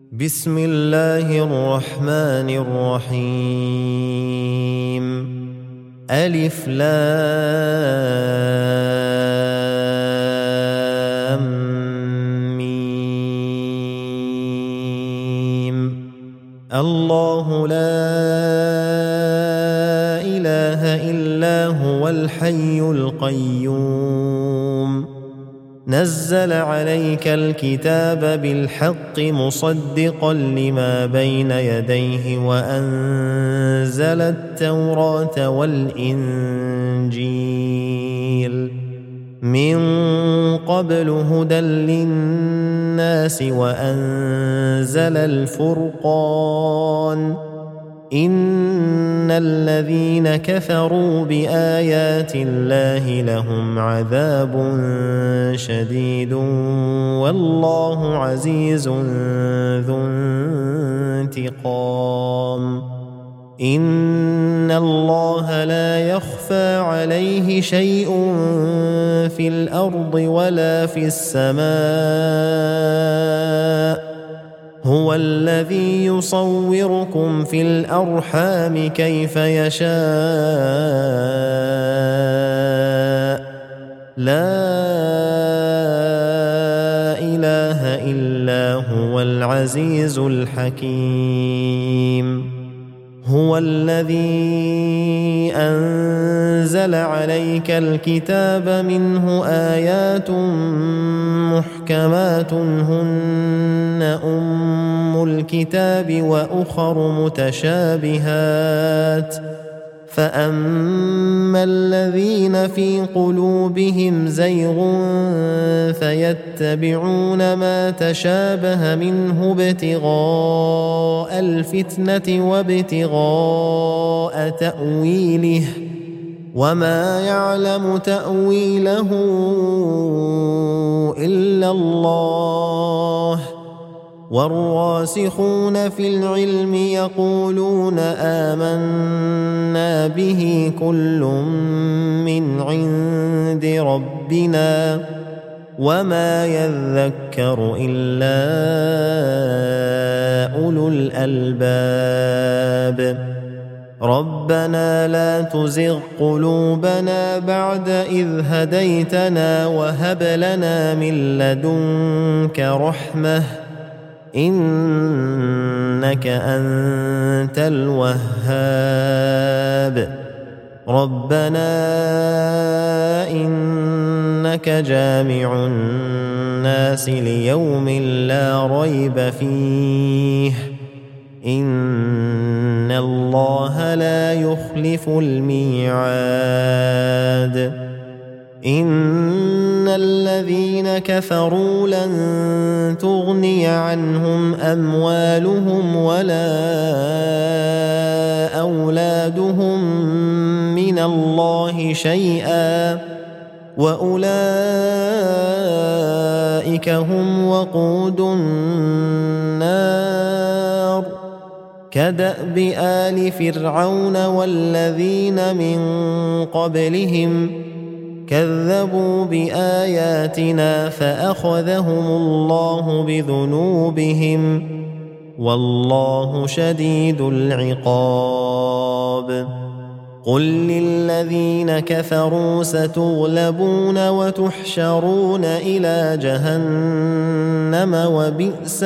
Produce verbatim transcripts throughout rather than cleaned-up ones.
بسم الله الرحمن الرحيم. ألف لام ميم. الله لا إله إلا هو الحي القيوم نزل عليك الكتاب بالحق مصدقا لما بين يديه وأنزل التوراة والإنجيل من قبل هدى للناس وأنزل الفرقان إن الذين كفروا بآيات الله لهم عذاب شديد والله عزيز ذو انتقام. إن الله لا يخفى عليه شيء في الأرض ولا في السماء هو الذي يصوركم في الأرحام كيف يشاء لا إله إلا هو العزيز الحكيم. هو الذي أنزل عليك الكتاب منه آيات محكمات هن أم الكتاب وأخر متشابهات فأما الذين في قلوبهم زيغ فيتبعون ما تشابه منه ابتغاء الفتنة وابتغاء تأويله وما يعلم تأويله إلا الله والراسخون في العلم يقولون آمنا به كل من عند ربنا وما يذكر إلا أولو الألباب. ربنا لا تزغ قلوبنا بعد إذ هديتنا وهب لنا من لدنك رحمة إنك أنت الوهاب. ربنا إنك جامع الناس ليوم لا ريب فيه إن الله لا يخلف الميعاد. إن الذين كفروا لن تغني عنهم أموالهم ولا أولادهم من الله شيئا وأولئك هم وقود النار كدأب آل فرعون والذين من قبلهم كذبوا بآياتنا فأخذهم الله بذنوبهم والله شديد العقاب. قل للذين كفروا ستغلبون وتحشرون إلى جهنم وبئس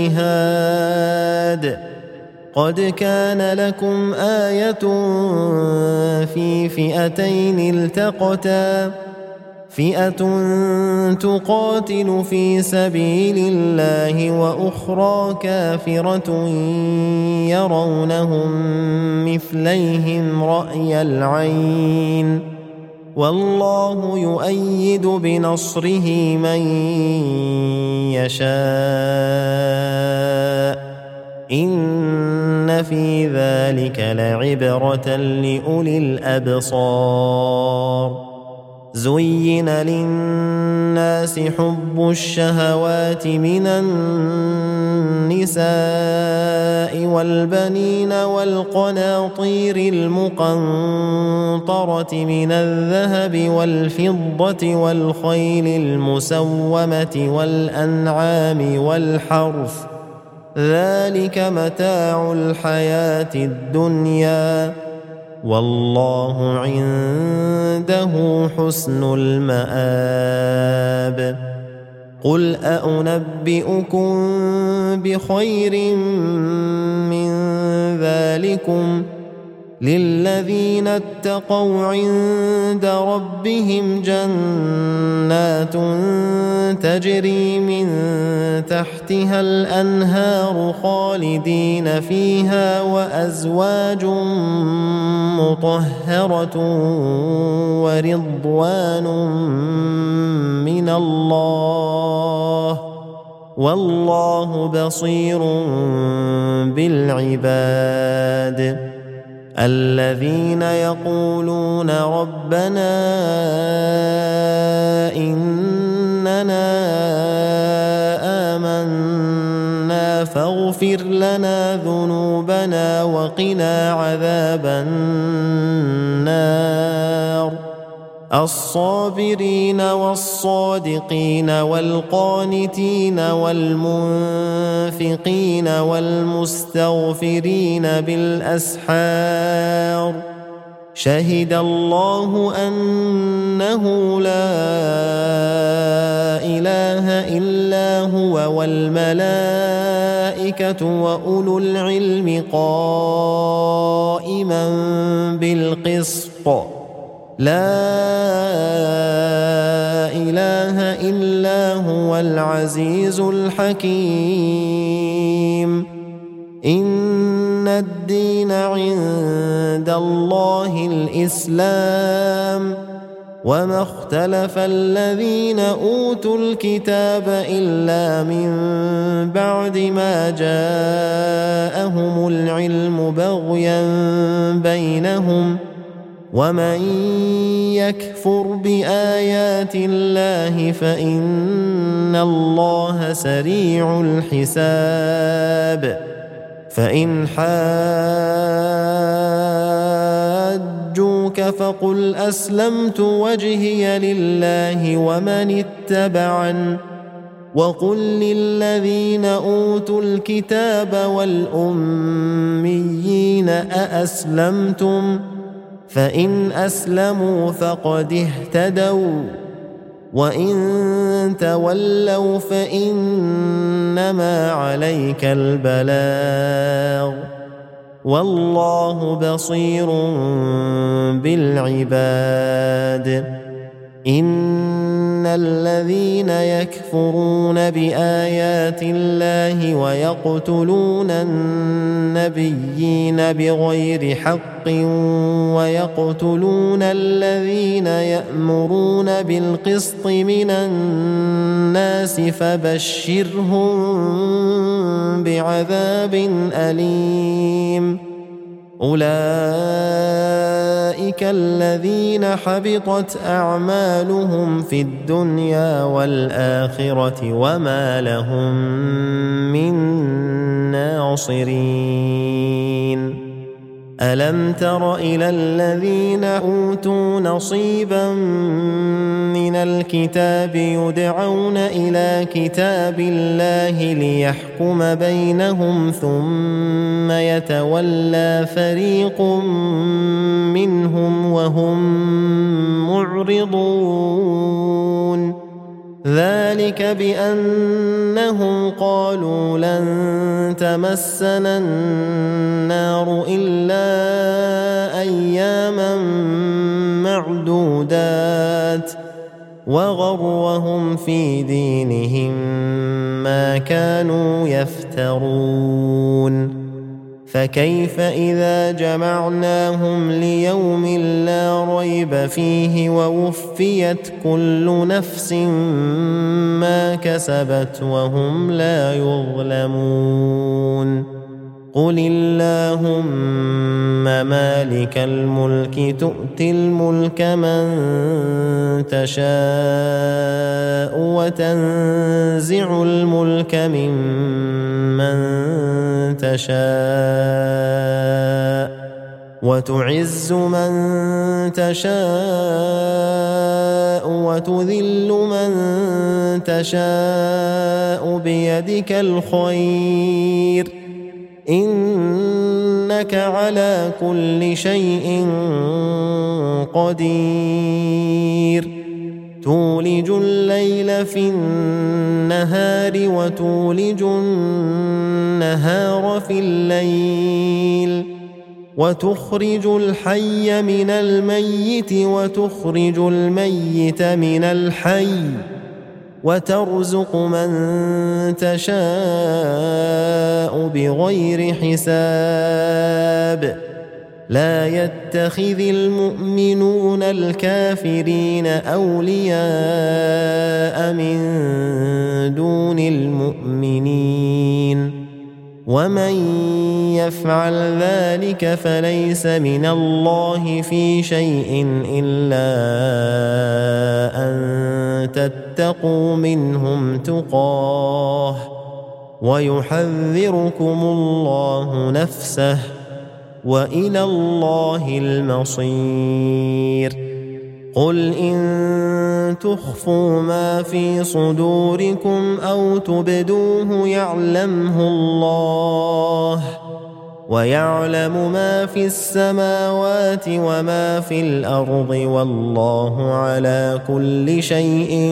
المهاد. قد كان لكم آية في فئتين التقتا فئة تقاتل في سبيل الله وأخرى كافرة يرونهم مثليهم رأي العين والله يؤيد بنصره من يشاء إن في ذلك لعبرة لأولي الأبصار. زين للناس حب الشهوات من النساء والبنين والقناطير المقنطرة من الذهب والفضة والخيل المسومة والأنعام والحرث ذلك متاع الحياة الدنيا والله عنده حسن المآب قل أنبئكم بخير من ذلكم للذين اتقوا عند ربهم جنات تجري من تحتها الأنهار خالدين فيها وأزواج مطهرة ورضوان من الله والله بصير بالعباد الذين يقولون ربنا إننا آمنا فاغفر لنا ذنوبنا وقنا عذاب النار الصابرين والصادقين والقانتين والمنفقين والمستغفرين بالأسحار شهد الله أنه لا إله إلا هو والملائكة وأولو العلم قائما بالقسط لا إله إلا هو العزيز الحكيم إن الدين عند الله الإسلام وما اختلف الذين أوتوا الكتاب إلا من بعد ما جاءهم العلم بغيا بينهم ومن يكفر بآيات الله فإن الله سريع الحساب فإن حاجوك فقل أسلمت وجهي لله ومن اتبعن وقل للذين أوتوا الكتاب والأميين أأسلمتم فإن أسلموا فقد اهتدوا وإن تولوا فإنما عليك البلاغ والله بصير بالعباد إن الذين يكفرون بآيات الله ويقتلون النبيين بغير حق ويقتلون الذين يأمرون بالقسط من الناس فبشرهم بعذاب أليم أولئك الذين حبطت أعمالهم في الدنيا والآخرة وما لهم من ناصرين ألم تر إلى الذين أوتوا نصيبا من الكتاب يدعون إلى كتاب الله ليحكم بينهم ثم يتولى فريق منهم وهم معرضون ذلك بأنهم قالوا لن تمسنا النار إلا أياما معدودات وغرهم في دينهم ما كانوا يفترون فكيف إذا جمعناهم ليوم لا ريب فيه ووفيت كل نفس ما كسبت وهم لا يظلمون قل اللهم مالك الملك تؤتي الملك من تشاء وتنزع الملك ممن تشاء وتعز من تشاء وتذل من تشاء بيدك الخير إنك على كل شيء قدير تولج الليل في النهار وتولج النهار في الليل وتخرج الحي من الميت وتخرج الميت من الحي وترزق من تشاء بغير حساب لا يتخذ المؤمنون الكافرين أولياء من دون المؤمنين ومن يفعل ذلك فليس من الله في شيء إلا أن تتقوا منهم تقاه ويحذركم الله نفسه وإلى الله المصير قل إن تخفوا ما في صدوركم أو تبدوه يعلمه الله ويعلم ما في السماوات وما في الأرض والله على كل شيء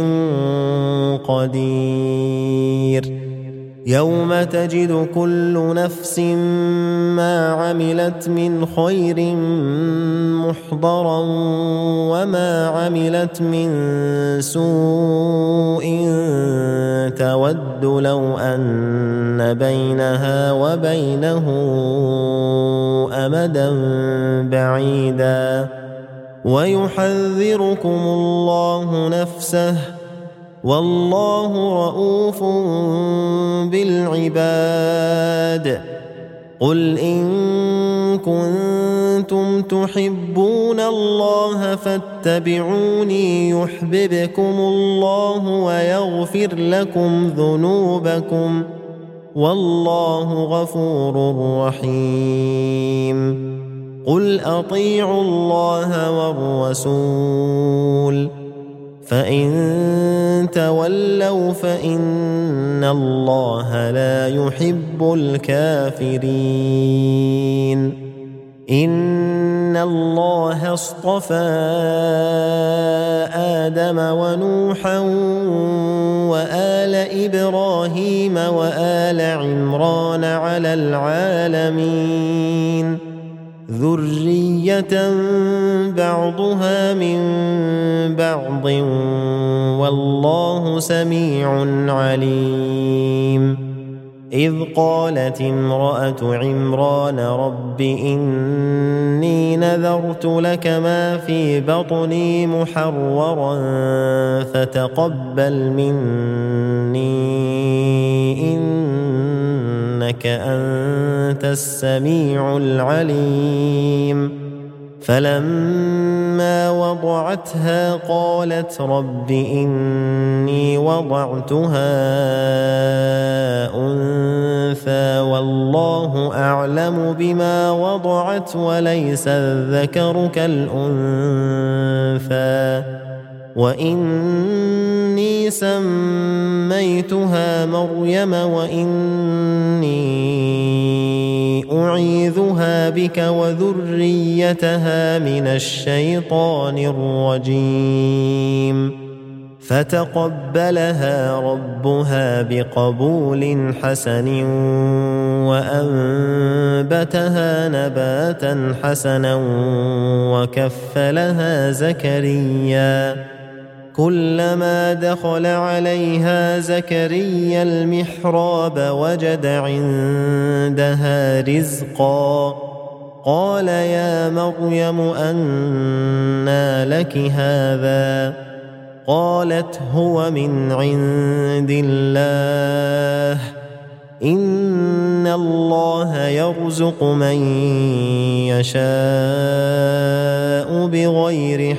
قدير يوم تجد كل نفس ما عملت من خير محضرا وما عملت من سوء تود لو أن بينها وبينه أمدا بعيدا ويحذركم الله نفسه والله رؤوف بالعباد قل إن كنتم تحبون الله فاتبعوني يحببكم الله ويغفر لكم ذنوبكم والله غفور رحيم قل أطيعوا الله والرسول فإن تولوا فإن الله لا يحب الكافرين إن الله اصطفى آدم ونوحا وآل إبراهيم وآل عمران على العالمين ذرية بعضها من بعض والله سميع عليم إذ قالت امرأة عمران رب إني نذرت لك ما في بطني محررا فتقبل مني إنك أنت السميع العليم فلما وضعتها قالت رب إني وضعتها أنثى والله أعلم بما وضعت وليس الذكر كالأنثى وإني سميتها مريم وإني أعيذها بك وذريتها من الشيطان الرجيم فتقبلها ربها بقبول حسن وأنبتها نباتا حسنا وكفلها زكريا كلما دخل عليها زكريا المحراب وجد عندها رزقا قال يا مريم أنى لك هذا قالت هو من عند الله إن الله يرزق من يشاء بغير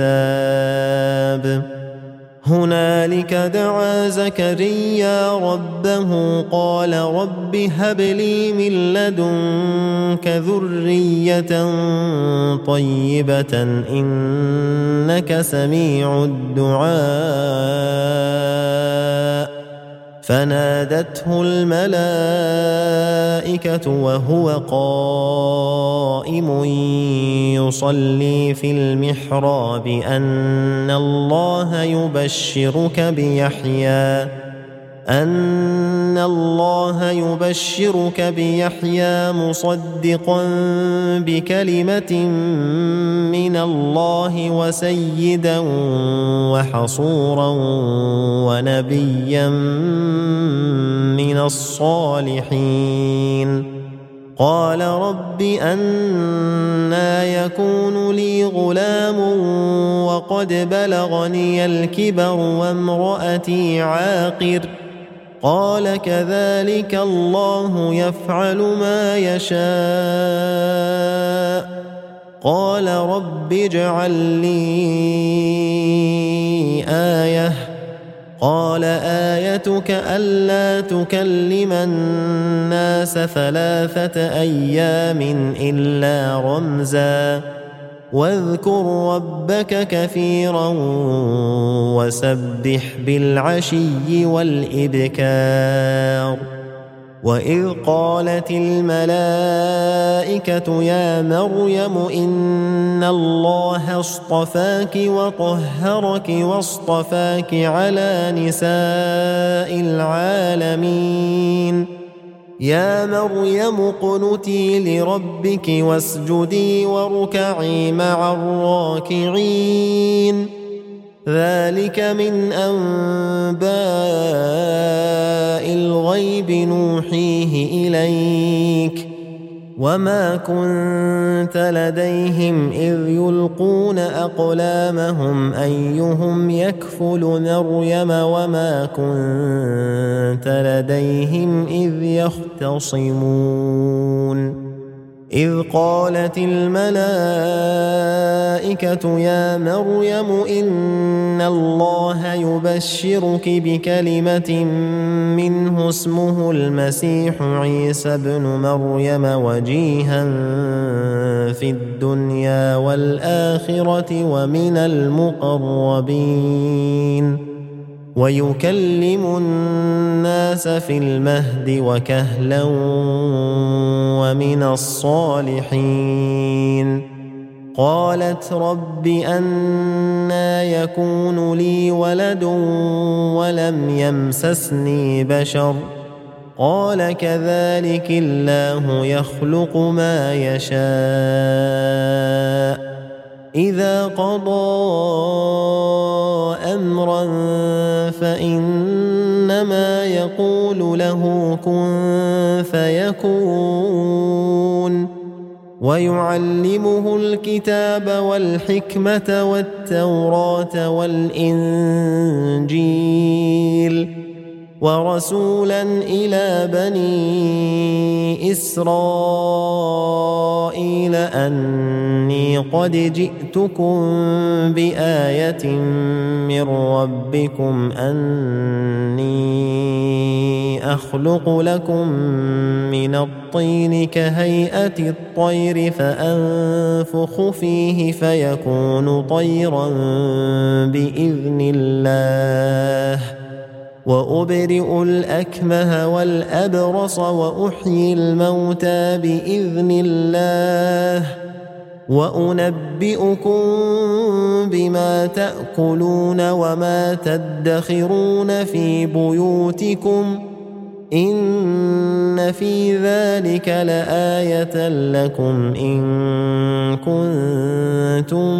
حساب هنالك دعا زكريا ربه قال رب هب لي من لدنك ذرية طيبة إنك سميع الدعاء فنادته الملائكة الملائكة وهو قائم يصلي في المحراب أن الله يبشرك بيحيى أن الله يبشرك بيحيى مصدقا بكلمة من الله وسيدا وحصورا ونبيا من الصالحين. قال رب أنى يكون لي غلام وقد بلغني الكبر وامرأتي عاقر قال كذلك الله يفعل ما يشاء. قال رب اجعل لي آية قال آيتك ألا تكلم الناس ثلاثة أيام إلا رمزا واذكر ربك كثيرا وسبح بالعشي والإبكار. وإذ قالت الملائكة يا مريم إن الله اصطفاك وطهرك واصطفاك على نساء العالمين. يا مريم اقنتي لربك واسجدي واركعي مع الراكعين. ذلك من أنباء الغيب نوحيه إليك وما كنت لديهم إذ يلقون أقلامهم أيهم يكفل مريم وما كنت لديهم إذ يختصمون. إذ قالت الملائكة يا مريم إن الله يبشرك بكلمة منه اسمه المسيح عيسى ابن مريم وجيها في الدنيا والآخرة ومن المقربين ويكلم الناس في المهد وكهلا ومن الصالحين. قالت رب أنى يكون لي ولد ولم يمسسني بشر قال كذلك الله يخلق ما يشاء إذا قضى أمرا فإنما يقول له كن فيكون. ويعلمه الكتاب والحكمة والتوراة والإنجيل ورسولا إلى بني إسرائيل أني قد جئتكم بآية من ربكم أني أخلق لكم من الطين كهيئة الطير فأنفخ فيه فيكون طيرا بإذن الله وأبرئ الأكمه والأبرص وأحيي الموتى بإذن الله وأنبئكم بما تأكلون وما تدخرون في بيوتكم إن في ذلك لآية لكم إن كنتم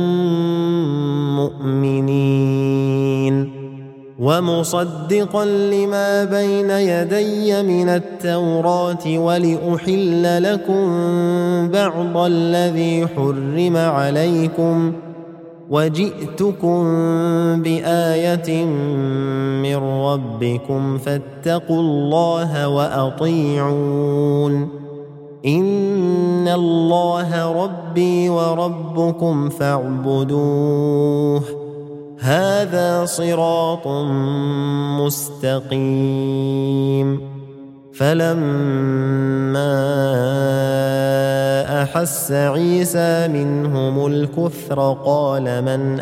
مؤمنين. ومصدقا لما بين يدي من التوراة ولأحل لكم بعض الذي حرم عليكم وجئتكم بآية من ربكم فاتقوا الله وأطيعون إن الله ربي وربكم فاعبدوه هذا صراط مستقيم. فلما أحس عيسى منهم الكفر قال من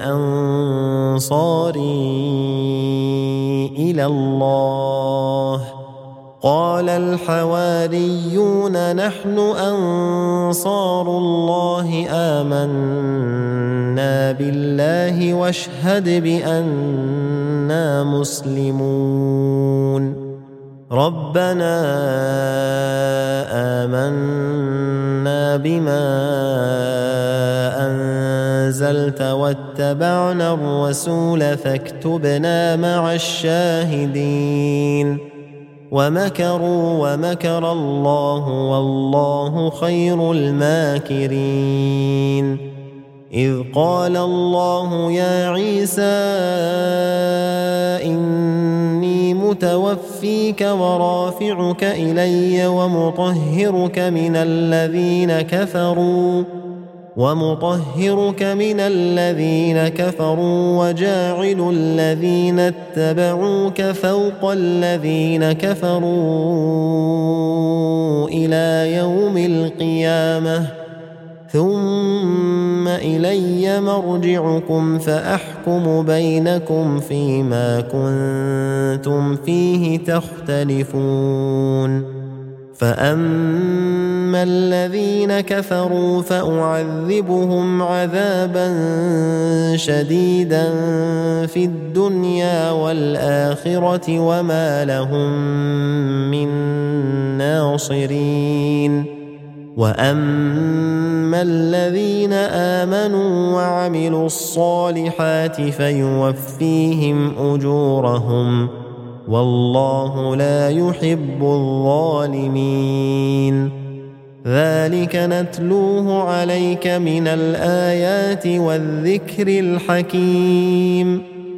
أنصاري إلى الله قال الحواريون نحن أنصار الله آمنا بالله واشهد بأننا مسلمون ربنا آمنا بما أنزلت واتبعنا الرسول فاكتبنا مع الشاهدين ومكروا ومكر الله والله خير الماكرين إذ قال الله يا عيسى إني متوفيك ورافعك إلي ومطهرك من الذين كفروا ومطهرك من الذين كفروا وجاعل الذين اتبعوك فوق الذين كفروا إلى يوم القيامة ثم إلي مرجعكم فأحكم بينكم فيما كنتم فيه تختلفون فأما الذين كفروا فأعذبهم عذابا شديدا في الدنيا والآخرة وما لهم من ناصرين وأما الذين آمنوا وعملوا الصالحات فيوفيهم أجورهم والله لا يحب الظالمين ذلك نتلوه عليك من الآيات والذكر الحكيم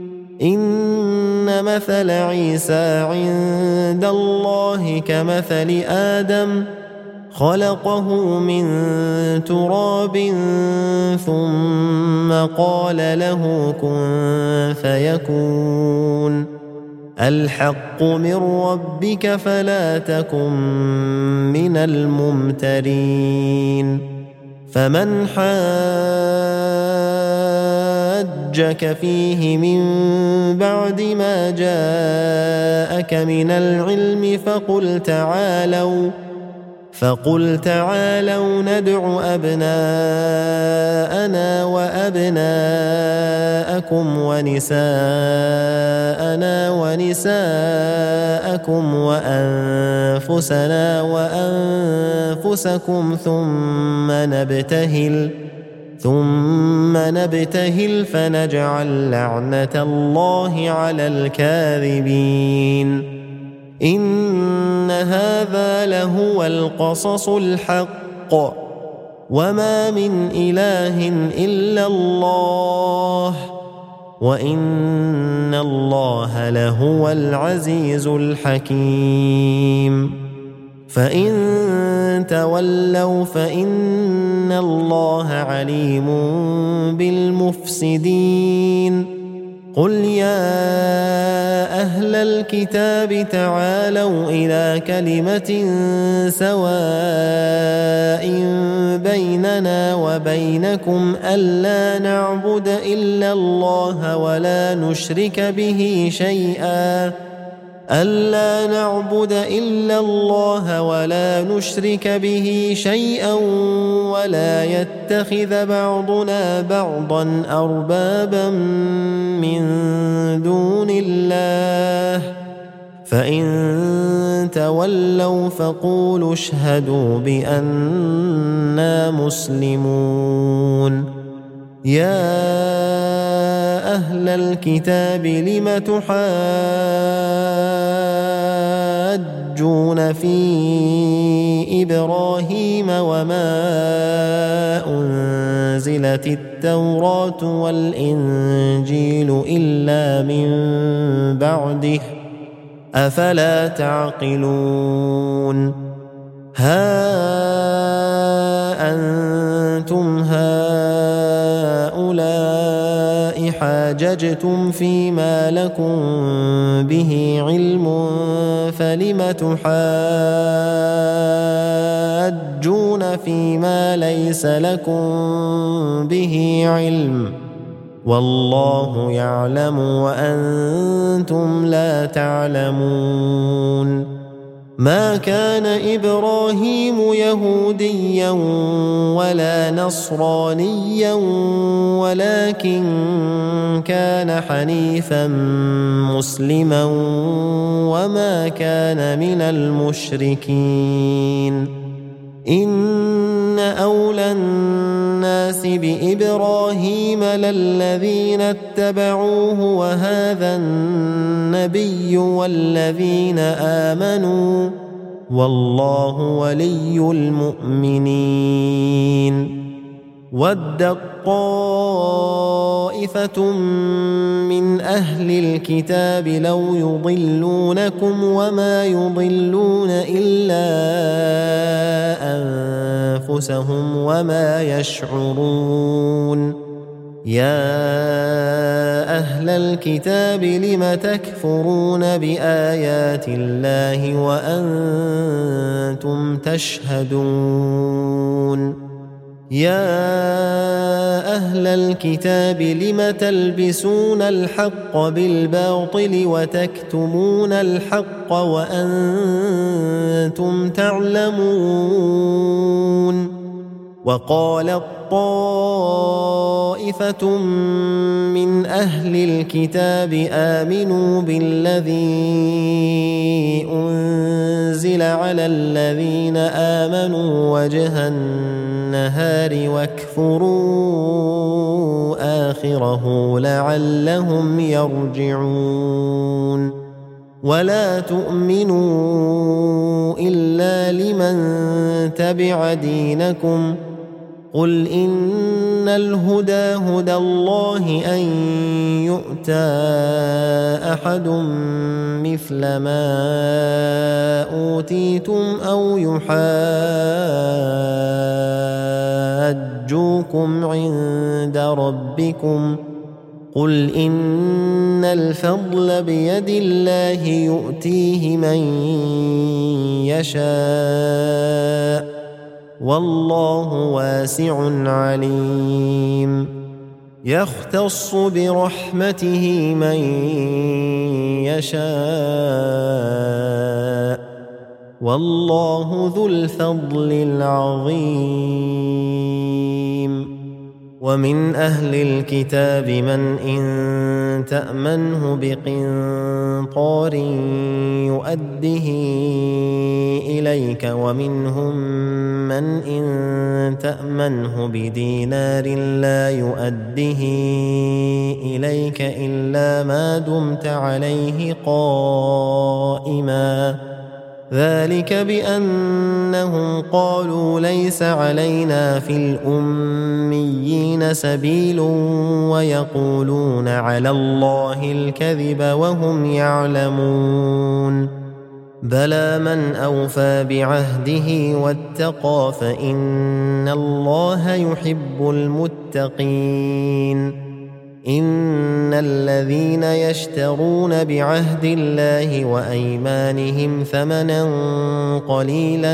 إن مثل عيسى عند الله كمثل آدم خلقه من تراب ثم قال له كن فيكون الحق من ربك فلا تكن من الممترين فمن حاجك فيه من بعد ما جاءك من العلم فقل تعالوا فقل تعالوا ندع أبناءنا وأبناءكم ونساءنا ونساءكم وأنفسنا وأنفسكم ثم نبتهل ثم نبتهل فنجعل لعنة الله على الكاذبين إن هذا لهو القصص الحق وما من إله إلا الله وإن الله لهو العزيز الحكيم فإن تولوا فإن الله عليم بالمفسدين قل يا أهل الكتاب تعالوا إلى كلمة سواء بيننا وبينكم ألا نعبد إلا الله ولا نشرك به شيئا ألا نعبد إلا الله ولا نشرك به شيئا ولا يتخذ بعضنا بعضا أربابا من دون الله فإن تولوا فقولوا اشهدوا بأننا مسلمون يا أهل الكتاب لم تحاجون في إبراهيم وما أنزلت التوراة والإنجيل إلا من بعده أفلا تعقلون ها أنتم هؤلاء حاججتم فيما لكم به علم فلم تحاجون فيما ليس لكم به علم والله يعلم وأنتم لا تعلمون ما كان إبراهيم يهوديا ولا نصرانيا ولكن كان حنيفا مسلما وما كان من المشركين إن أولى الناس بإبراهيم للذين اتبعوه وهذا النبي والذين آمنوا والله ولي المؤمنين ودت طائفة من أهل الكتاب لو يضلونكم وما يضلون إلا أنفسهم وما يشعرون يا أهل الكتاب لم تكفرون بآيات الله وأنتم تشهدون يا أهل الكتاب لم تلبسون الحق بالباطل وتكتمون الحق وأنتم تعلمون وقالت طائفة من أهل الكتاب آمنوا بالذي أنزل على الذين آمنوا وجه النهار واكفروا آخره لعلهم يرجعون ولا تؤمنوا إلا لمن تبع دينكم قل إن الهدى هدى الله أن يؤتى أحد مثل ما أوتيتم أو يحاجوكم عند ربكم قل إن الفضل بيد الله يؤتيه من يشاء والله واسع عليم يختص برحمته من يشاء والله ذو الفضل العظيم ومن أهل الكتاب من إن تأمنه بقنطار يؤده إليك ومنهم من إن تأمنه بدينار لا يؤده إليك إلا ما دمت عليه قائما ذلك بأنهم قالوا ليس علينا في الأميين سبيل ويقولون على الله الكذب وهم يعلمون بلى من أوفى بعهده واتقى فإن الله يحب المتقين إن الذين يشترون بعهد الله وأيمانهم ثمنا قليلا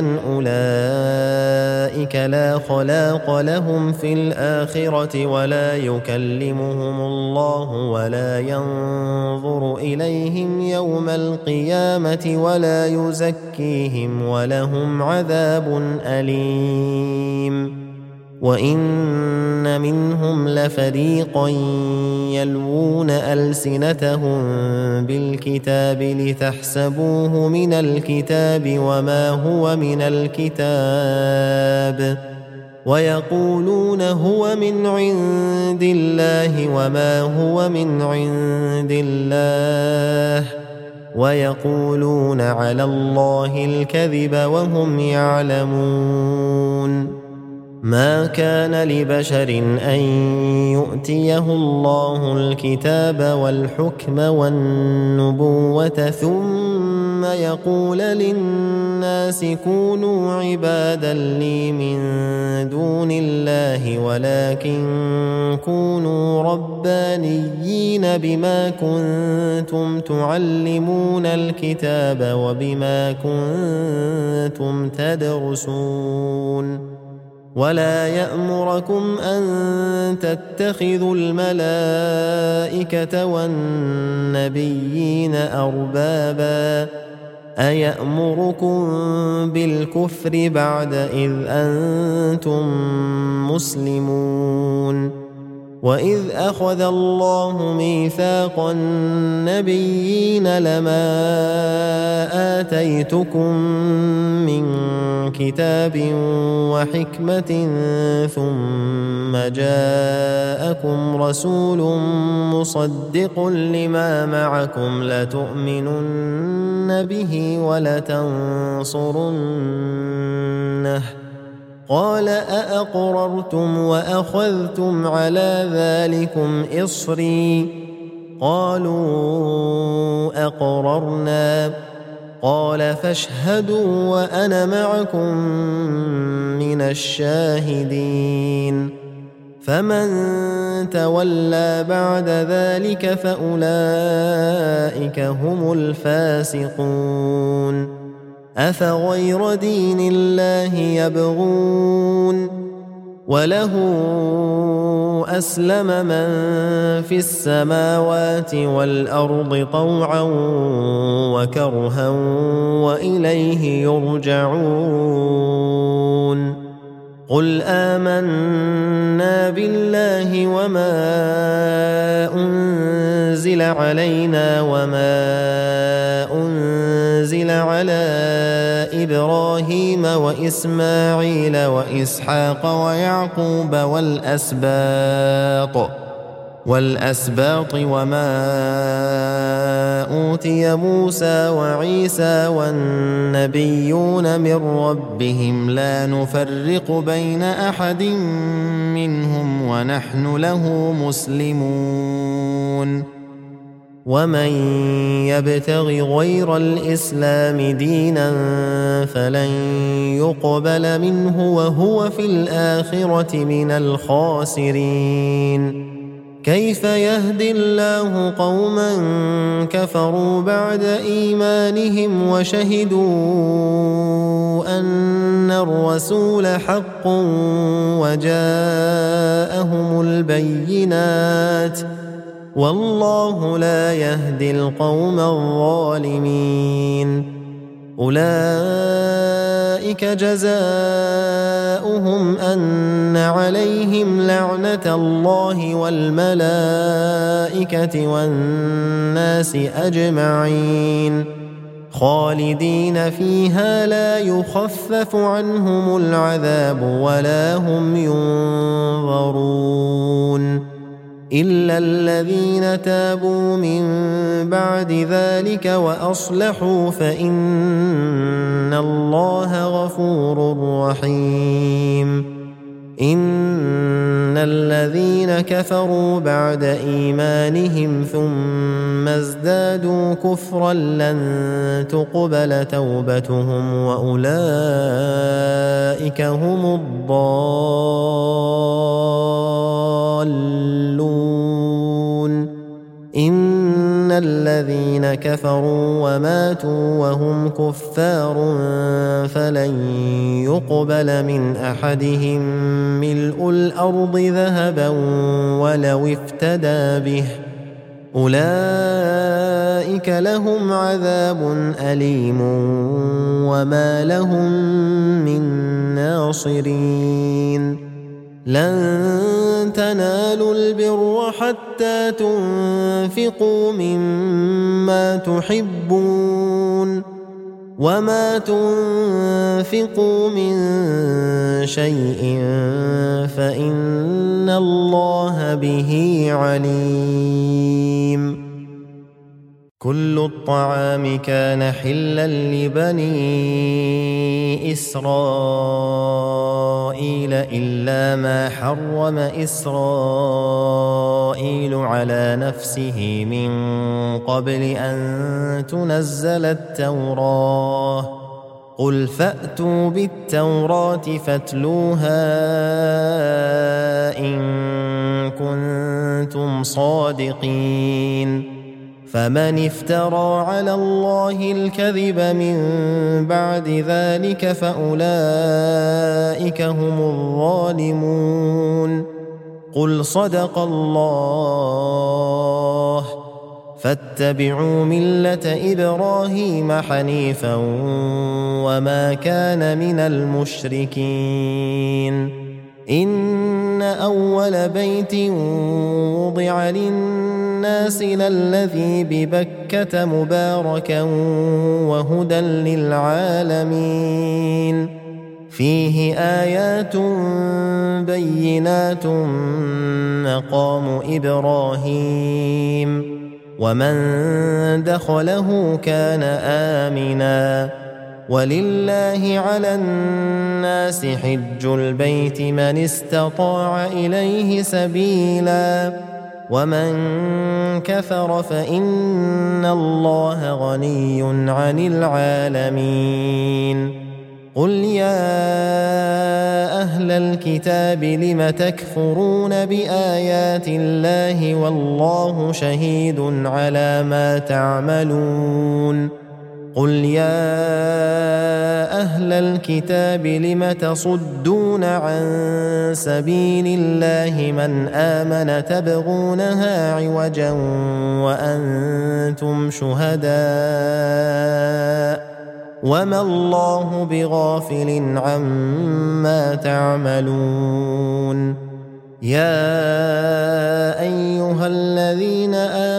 أولئك لا خلاق لهم في الآخرة ولا يكلمهم الله ولا ينظر إليهم يوم القيامة ولا يزكيهم ولهم عذاب أليم وإن منهم لفريقا يلوون ألسنتهم بالكتاب لتحسبوه من الكتاب وما هو من الكتاب ويقولون هو من عند الله وما هو من عند الله ويقولون على الله الكذب وهم يعلمون ما كان لبشر أن يؤتيه الله الكتاب والحكم والنبوة ثم يقول للناس كونوا عبادا لي من دون الله ولكن كونوا ربانيين بما كنتم تعلمون الكتاب وبما كنتم تدرسون ولا يأمركم أن تتخذوا الملائكة والنبيين أربابا أيأمركم بالكفر بعد إذ أنتم مسلمون وإذ أخذ الله ميثاق النبيين لما آتيتكم من كتاب وحكمة ثم جاءكم رسول مصدق لما معكم لتؤمنن به ولتنصرنه قال أأقررتم وأخذتم على ذلكم إصري قالوا أقررنا قال فاشهدوا وأنا معكم من الشاهدين فمن تولى بعد ذلك فأولئك هم الفاسقون أفغير دين الله يبغون وله أسلم من في السماوات والأرض طوعا وكرها وإليه يرجعون قل آمنا بالله وما أنزل علينا وما أنزل على إبراهيم وإسماعيل وإسحاق ويعقوب والأسباط والأسباط وما أوتي موسى وعيسى والنبيون من ربهم لا نفرق بين أحد منهم ونحن له مسلمون ومن يبتغ غير الإسلام دينا فلن يقبل منه وهو في الآخرة من الخاسرين كيف يهدي الله قوما كفروا بعد إيمانهم وشهدوا أن الرسول حق وجاءهم البينات والله لا يهدي القوم الظالمين أولئك جزاؤهم أن عليهم لعنة الله والملائكة والناس أجمعين خالدين فيها لا يخفف عنهم العذاب ولا هم ينظرون إلا الذين تابوا من بعد ذلك وأصلحوا فإن الله غفور رحيم إن الذين كفروا بعد إيمانهم ثم ازدادوا كفرا لن تقبل توبتهم وأولئك هم الضالون إن الذين كفروا وماتوا وهم كفار فلن يقبل من أحدهم ملء الأرض ذهبا ولو افتدى به أولئك لهم عذاب أليم وما لهم من ناصرين لن تنالوا البر حتى تنفقوا مما تحبون وما تنفقوا من شيء فإن الله به عليم كل الطعام كان حلا لبني إسرائيل إلا ما حرم إسرائيل على نفسه من قبل أن تنزل التوراة قل فأتوا بالتوراة فاتلوها إن كنتم صادقين فمن افترى على الله الكذب من بعد ذلك فأولئك هم الظالمون قل صدق الله فاتبعوا ملة إبراهيم حنيفا وما كان من المشركين إن أول بيت وضع للناس للذي ببكة مباركا وهدى للعالمين فيه آيات بينات مقام إبراهيم ومن دخله كان آمنا ولله على الناس حج البيت من استطاع إليه سبيلا ومن كفر فإن الله غني عن العالمين قل يا أهل الكتاب لم تكفرون بآيات الله والله شهيد على ما تعملون قل يا أهل الكتاب لم تصدون عن سبيل الله من آمن تبغونها عوجا وأنتم شهداء وما الله بغافل عما تعملون يا أيها الذين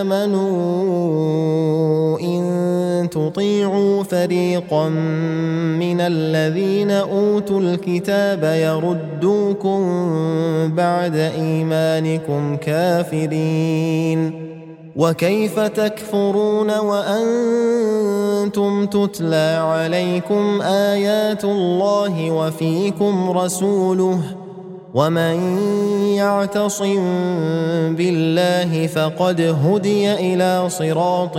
آمنوا إن تطيعوا فريقا من الذين أوتوا الكتاب يردوكم بعد إيمانكم كافرين وكيف تكفرون وأنتم تتلى عليكم آيات الله وفيكم رسوله ومن يعتصم بالله فقد هدي إلى صراط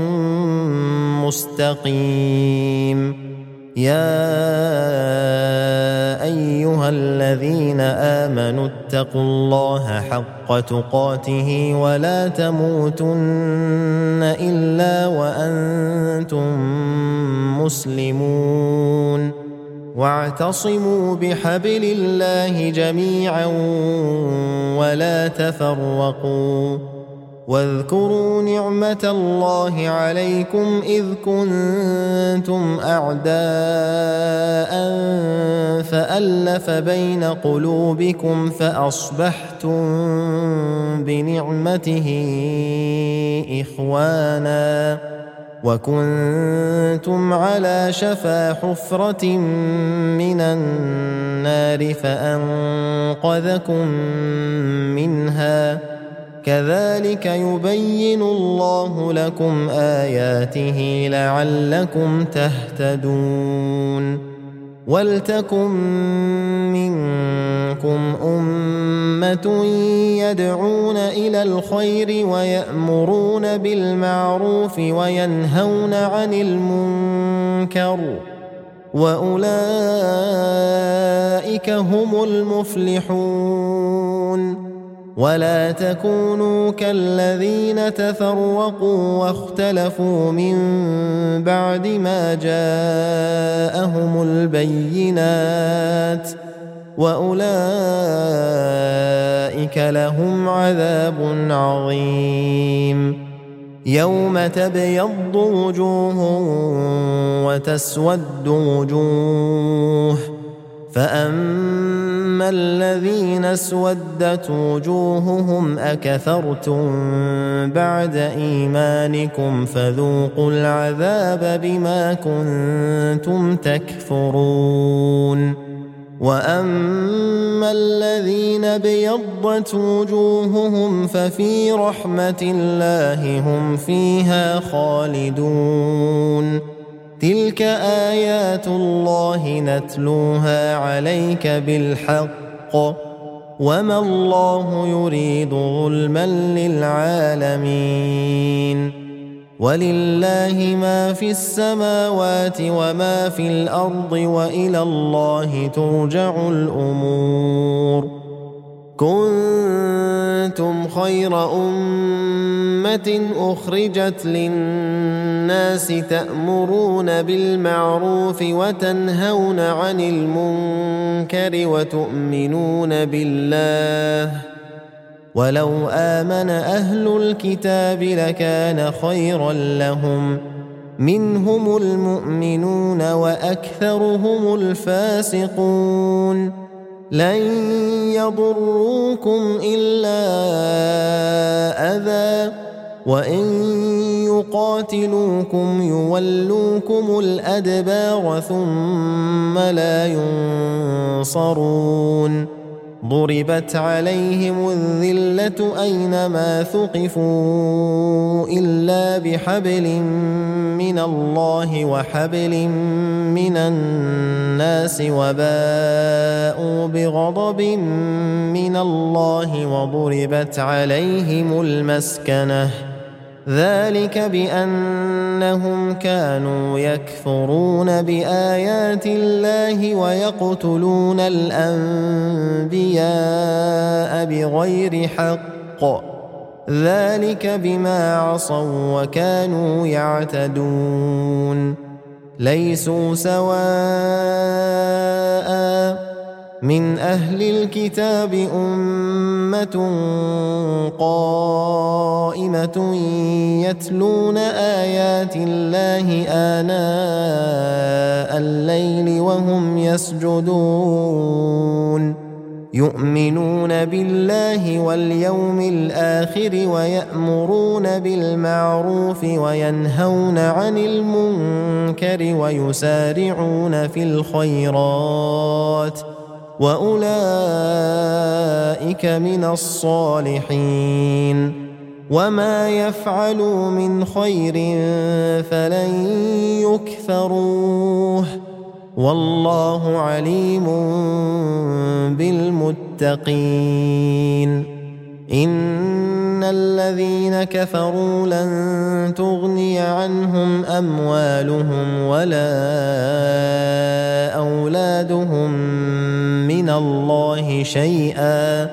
مستقيم يا أيها الذين آمنوا اتقوا الله حق تقاته ولا تموتن إلا وأنتم مسلمون واعتصموا بحبل الله جميعا ولا تفرقوا واذكروا نعمة الله عليكم إذ كنتم أعداء فألف بين قلوبكم فأصبحتم بنعمته إخوانا وكنتم على شفا حفرة من النار فأنقذكم منها كذلك يبين الله لكم آياته لعلكم تهتدون ولتكن منكم أمة يدعون إلى الخير ويأمرون بالمعروف وينهون عن المنكر وأولئك هم المفلحون ولا تكونوا كالذين تفرقوا واختلفوا من بعد ما جاءهم البينات وأولئك لهم عذاب عظيم يوم تبيض وجوه وتسود وجوه فأما الذين اسودت وجوههم أكفرتم بعد إيمانكم فذوقوا العذاب بما كنتم تكفرون وأما الذين ابيضت وجوههم ففي رحمة الله هم فيها خالدون تلك آيات الله نتلوها عليك بالحق وما الله يريد ظلما للعالمين ولله ما في السماوات وما في الأرض وإلى الله ترجع الأمور كنتم خير أمة أخرجت للناس تأمرون بالمعروف وتنهون عن المنكر وتؤمنون بالله ولو آمن أهل الكتاب لكان خيرا لهم منهم المؤمنون وأكثرهم الفاسقون لن يضروكم إلا أذى وإن يقاتلوكم يولوكم الأدبار ثم لا ينصرون ضربت عليهم الذلة أينما ثقفوا إلا بحبل من الله وحبل من الناس وباءوا بغضب من الله وضربت عليهم المسكنة ذلك بأنهم كانوا يكفرون بآيات الله ويقتلون الأنبياء بغير حق ذلك بما عصوا وكانوا يعتدون ليسوا سواء من أهل الكتاب أمة قائمة يتلون آيات الله آناء الليل وهم يسجدون يؤمنون بالله واليوم الآخر ويأمرون بالمعروف وينهون عن المنكر ويسارعون في الخيرات وأولئك من الصالحين وما يفعلوا من خير فلن يكفروه والله عليم بالمتقين إن الذين كفروا لن تغني عنهم أموالهم ولا أولادهم من الله شيئا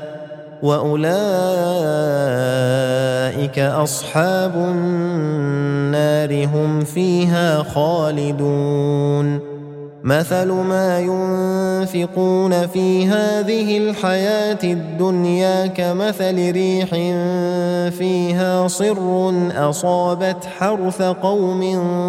وأولئك أصحاب النار هم فيها خالدون مثل ما ينفقون في هذه الحياة الدنيا كمثل ريح فيها صر أصابت حرث قوم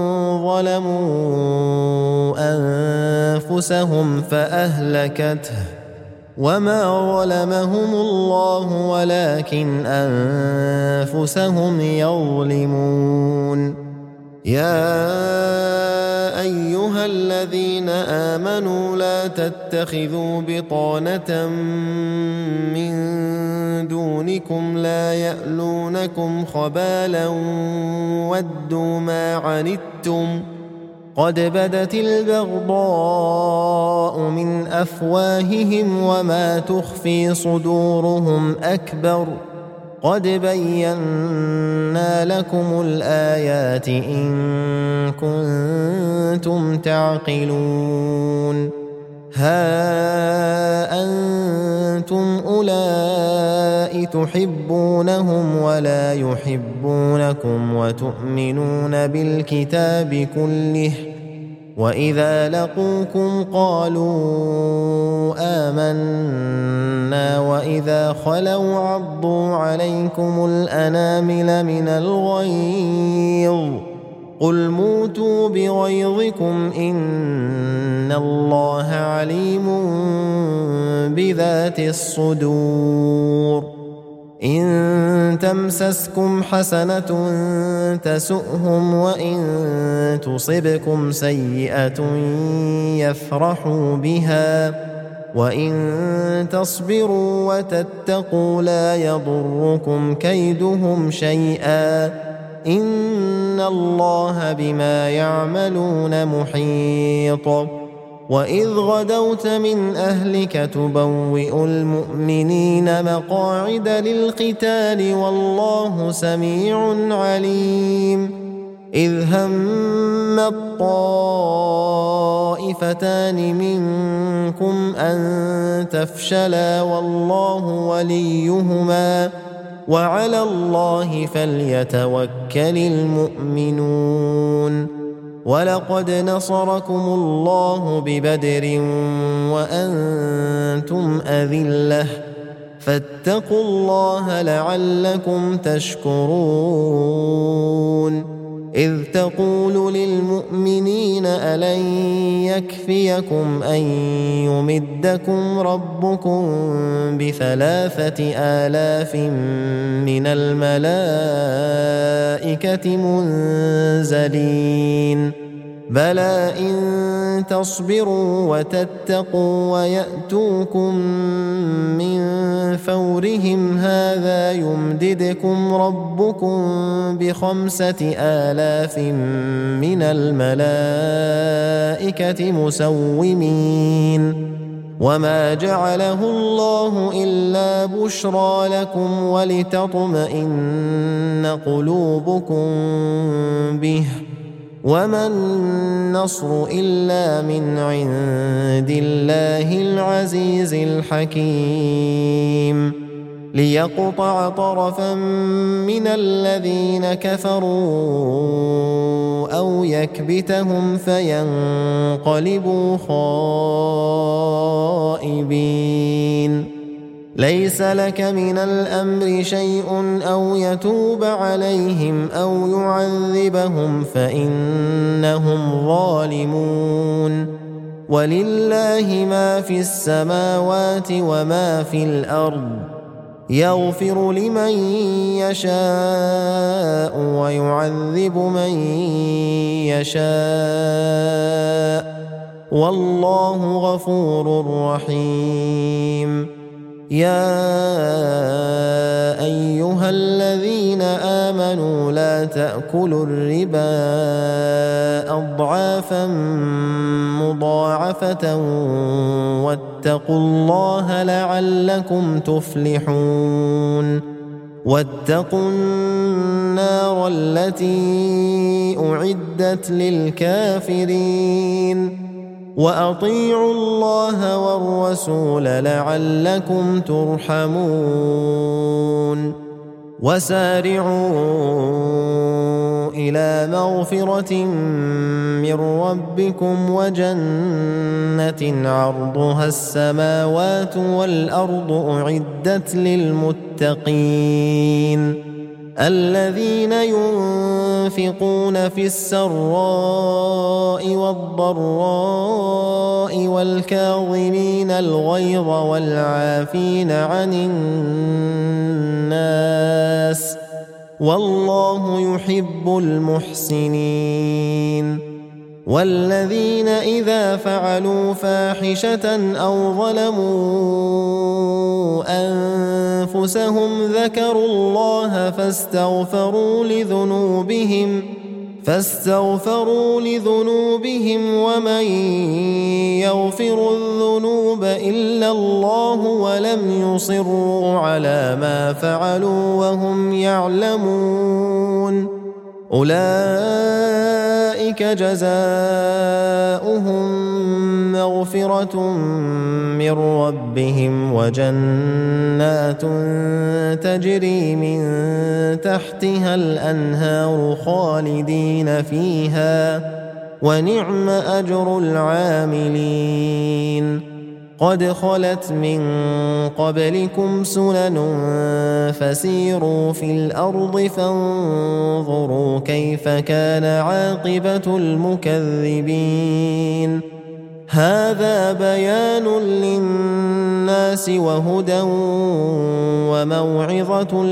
ظلموا أنفسهم فأهلكته وما ظلمهم الله ولكن أنفسهم يظلمون يا أيها الذين آمنوا لا تتخذوا بطانة من دونكم لا يألونكم خبالا ودوا ما عنتم قد بدت البغضاء من أفواههم وما تخفي صدورهم أكبر قد بينا لكم الآيات إن كنتم تعقلون ها أنتم أولئك تحبونهم ولا يحبونكم وتؤمنون بالكتاب كله وإذا لقوكم قالوا آمنا وإذا خلوا عضوا عليكم الأنامل من الغيظ قل موتوا بغيظكم إن الله عليم بذات الصدور إن تمسسكم حسنة تسؤهم وإن تصبكم سيئة يفرحوا بها وإن تصبروا وتتقوا لا يضركم كيدهم شيئا إن الله بما يعملون محيط وإذ غدوت من أهلك تبوئ المؤمنين مقاعد للقتال والله سميع عليم إذ هم الطائفتان منكم أن تفشلا والله وليهما وعلى الله فليتوكل المؤمنون ولقد نصركم الله ببدر وأنتم أذلة فاتقوا الله لعلكم تشكرون إذ تقول للمؤمنين ألن يكفيكم أن يمدكم ربكم بثلاثة آلاف من الملائكة منزلين بلى إن تصبروا وتتقوا ويأتوكم من فورهم هذا يمددكم ربكم بخمسة آلاف من الملائكة مسومين وما جعله الله إلا بشرى لكم ولتطمئن قلوبكم به وما النصر إلا من عند الله العزيز الحكيم ليقطع طرفا من الذين كفروا أو يكبتهم فينقلبوا خائبين ليس لك من الأمر شيء أو يتوب عليهم أو يعذبهم فإنهم ظالمون ولله ما في السماوات وما في الأرض يغفر لمن يشاء ويعذب من يشاء والله غفور رحيم يا أيها الذين آمنوا لا تأكلوا الربا أضعافا مضاعفة واتقوا الله لعلكم تفلحون واتقوا النار التي أعدت للكافرين وأطيعوا الله والرسول لعلكم ترحمون وسارعوا إلى مغفرة من ربكم وجنة عرضها السماوات والأرض أعدت للمتقين الذين ينفقون في السراء والضراء والكاظمين الغيظ والعافين عن الناس والله يحب المحسنين والذين إذا فعلوا فاحشة أو ظلموا أنفسهم ذكروا الله فاستغفروا لذنوبهم فاستغفروا لذنوبهم ومن يغفر الذنوب إلا الله ولم يصروا على ما فعلوا وهم يعلمون أولئك جزاؤهم مغفرة من ربهم وجنات تجري من تحتها الأنهار خالدين فيها ونعم أجر العاملين قد خلت من قبلكم سنن فسيروا في الأرض فانظروا كيف كان عاقبة المكذبين هذا بيان للناس وهدى وموعظة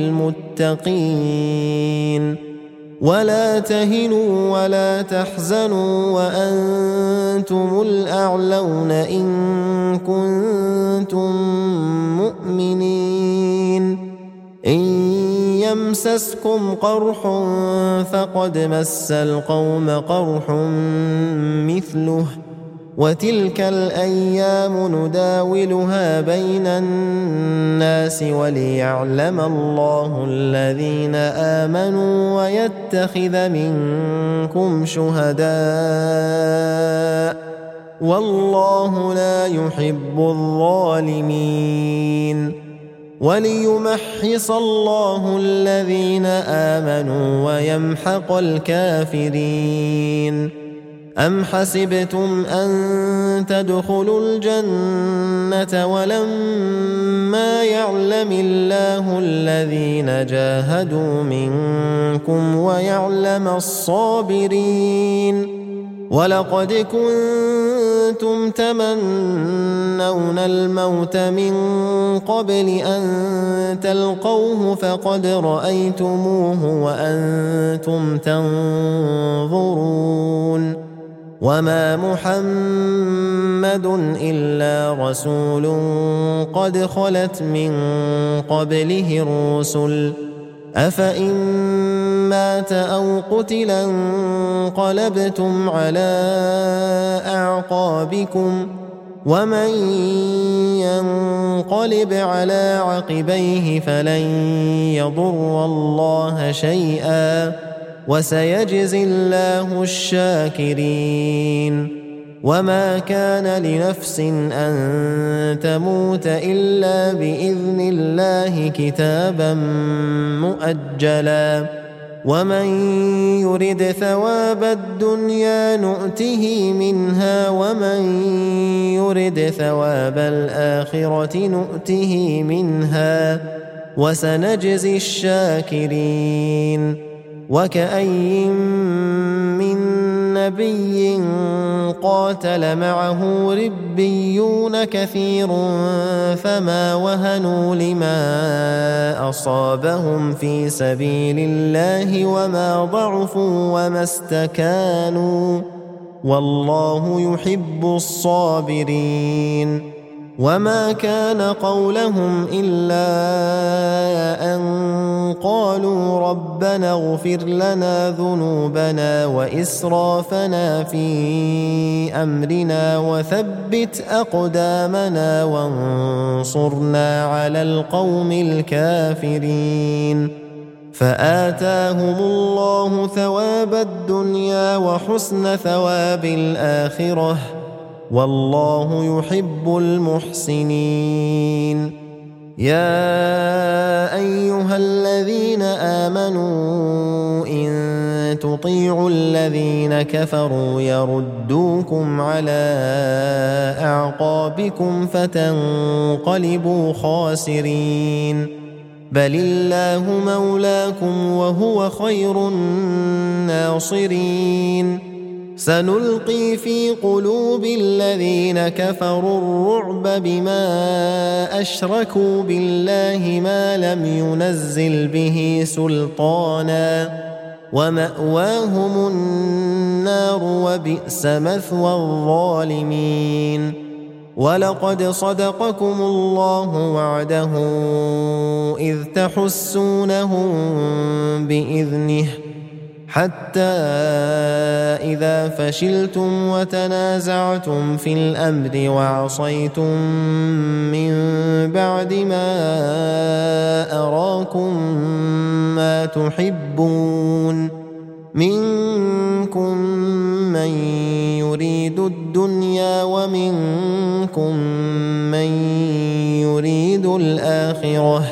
للمتقين ولا تهنوا ولا تحزنوا وأنتم الأعلون إن كنتم مؤمنين إن يمسسكم قرح فقد مس القوم قرح مثله وتلك الأيام نداولها بين الناس وليعلم الله الذين آمنوا ويتخذ منكم شهداء والله لا يحب الظالمين وليمحص الله الذين آمنوا ويمحق الكافرين أم حسبتم أن تدخلوا الجنة ولما يعلم الله الذين جاهدوا منكم ويعلم الصابرين ولقد كنتم تمنون الموت من قبل أن تلقوه فقد رأيتموه وأنتم تنظرون وما محمد إلا رسول قد خلت من قبله الرسل أفإن مات أو قتلا انقلبتم على أعقابكم ومن ينقلب على عقبيه فلن يضر الله شيئا وسيجزي الله الشاكرين وما كان لنفس أن تموت إلا بإذن الله كتابا مؤجلا ومن يرد ثواب الدنيا نؤته منها ومن يرد ثواب الآخرة نؤته منها وسنجزي الشاكرين وكأي من نبي قاتل معه ربيون كثير فما وهنوا لما أصابهم في سبيل الله وما ضعفوا وما استكانوا والله يحب الصابرين وما كان قولهم إلا أن قالوا ربنا اغفر لنا ذنوبنا وإسرافنا في أمرنا وثبت أقدامنا وانصرنا على القوم الكافرين فآتاهم الله ثواب الدنيا وحسن ثواب الآخرة والله يحب المحسنين يا أيها الذين آمنوا إن تطيعوا الذين كفروا يردوكم على أعقابكم فتنقلبوا خاسرين بل الله مولاكم وهو خير الناصرين سنلقي في قلوب الذين كفروا الرعب بما أشركوا بالله ما لم ينزل به سلطانا ومأواهم النار وبئس مثوى الظالمين ولقد صدقكم الله وعده إذ تحسونهم بإذنه حتى إذا فشلتم وتنازعتم في الأمر وعصيتم من بعد ما أراكم ما تحبون منكم من يريد الدنيا ومنكم من يريد الآخرة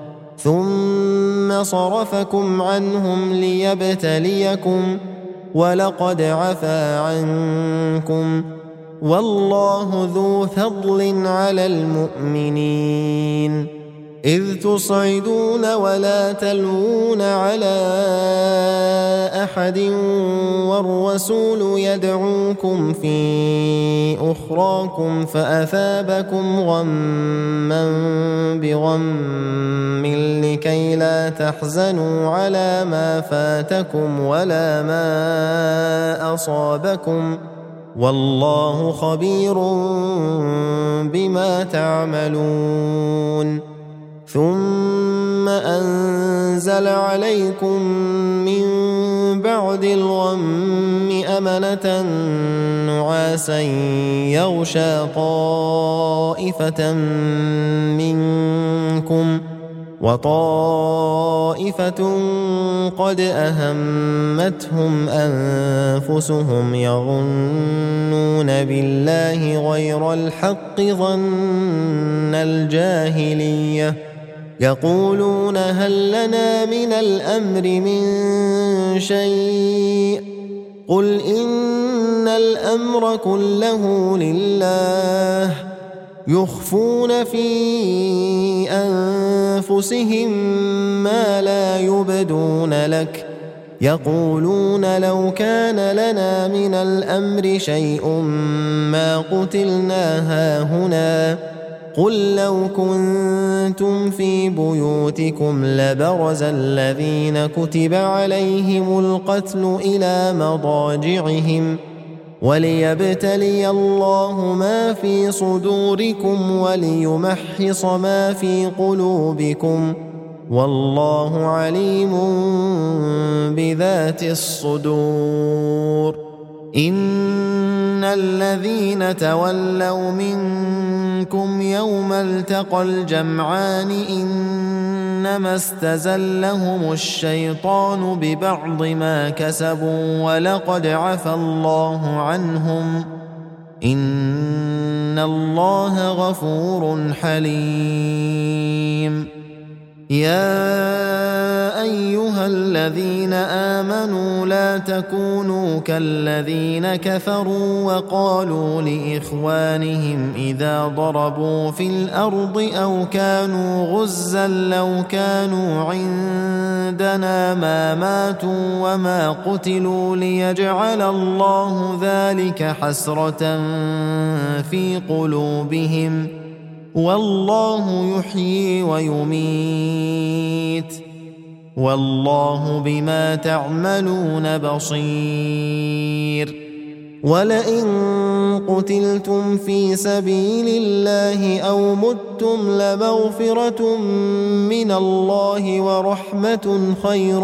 ثم صرفكم عنهم ليبتليكم ولقد عفا عنكم والله ذو فضل على المؤمنين إذ تصعدون ولا تلوون على أحد والرسول يدعوكم في أخراكم فأثابكم غما بغم لكي لا تحزنوا على ما فاتكم ولا ما أصابكم والله خبير بما تعملون ثم أنزل عليكم من بعد الغم أمنة نعاسا يغشى طائفة منكم وطائفة قد أهمتهم أنفسهم يظنون بالله غير الحق ظن الجاهلية يقولون هل لنا من الأمر من شيء قل إن الأمر كله لله يخفون في أنفسهم ما لا يبدون لك يقولون لو كان لنا من الأمر شيء ما قتلنا هاهنا قل لو كنتم في بيوتكم لبرز الذين كتب عليهم القتل إلى مضاجعهم وليبتلي الله ما في صدوركم وليمحص ما في قلوبكم والله عليم بذات الصدور إن الذين تولوا منكم يوم التقى الجمعان إنما استزلهم الشيطان ببعض ما كسبوا ولقد عفى الله عنهم إن الله غفور حليم يا أيها الذين آمنوا لا تكونوا كالذين كفروا وقالوا لإخوانهم إذا ضربوا في الأرض أو كانوا غزا لو كانوا عندنا ما ماتوا وما قتلوا ليجعل الله ذلك حسرة في قلوبهم والله يحيي ويميت والله بما تعملون بصير ولئن قتلتم في سبيل الله أو متم لمغفرة من الله ورحمة خير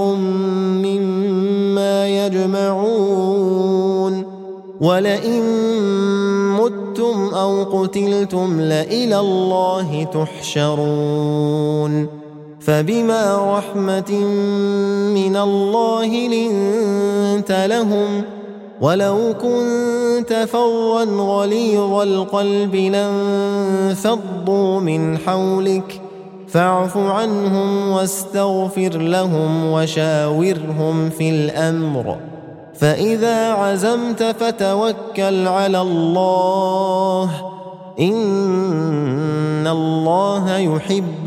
مما يجمعون ولئن متم أو قتلتم لإلى الله تحشرون فبما رحمة من الله لنت لهم ولو كنت فظا غليظ القلب لانفضوا من حولك فاعف عنهم واستغفر لهم وشاورهم في الأمر فإذا عزمت فتوكل على الله إن الله يحب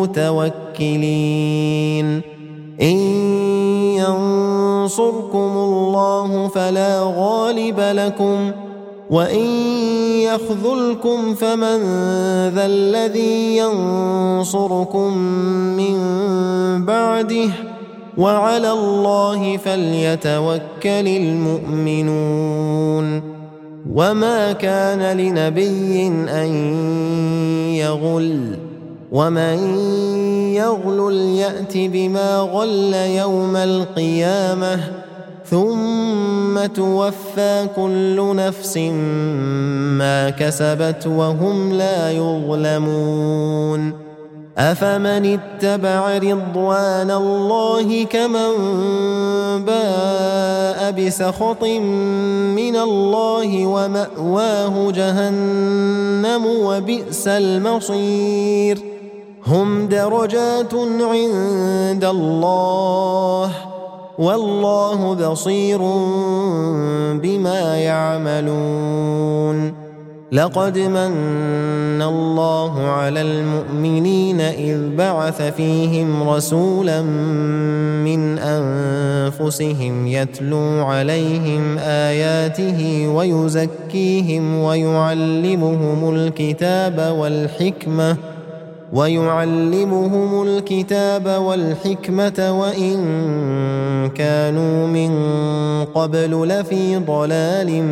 المتوكلين إن ينصركم الله فلا غالب لكم وإن يخذلكم فمن ذا الذي ينصركم من بعده وعلى الله فليتوكل المؤمنون وما كان لنبي أن يغل ومن يغل يأت بما غل يوم القيامة ثم توفى كل نفس ما كسبت وهم لا يظلمون أفمن اتبع رضوان الله كمن باء بسخط من الله ومأواه جهنم وبئس المصير هم درجات عند الله والله بصير بما يعملون لقد من الله على المؤمنين إذ بعث فيهم رسولا من أنفسهم يتلو عليهم آياته ويزكيهم ويعلمهم الكتاب والحكمة ويعلمهم الكتاب والحكمة وإن كانوا من قبل لفي ضلال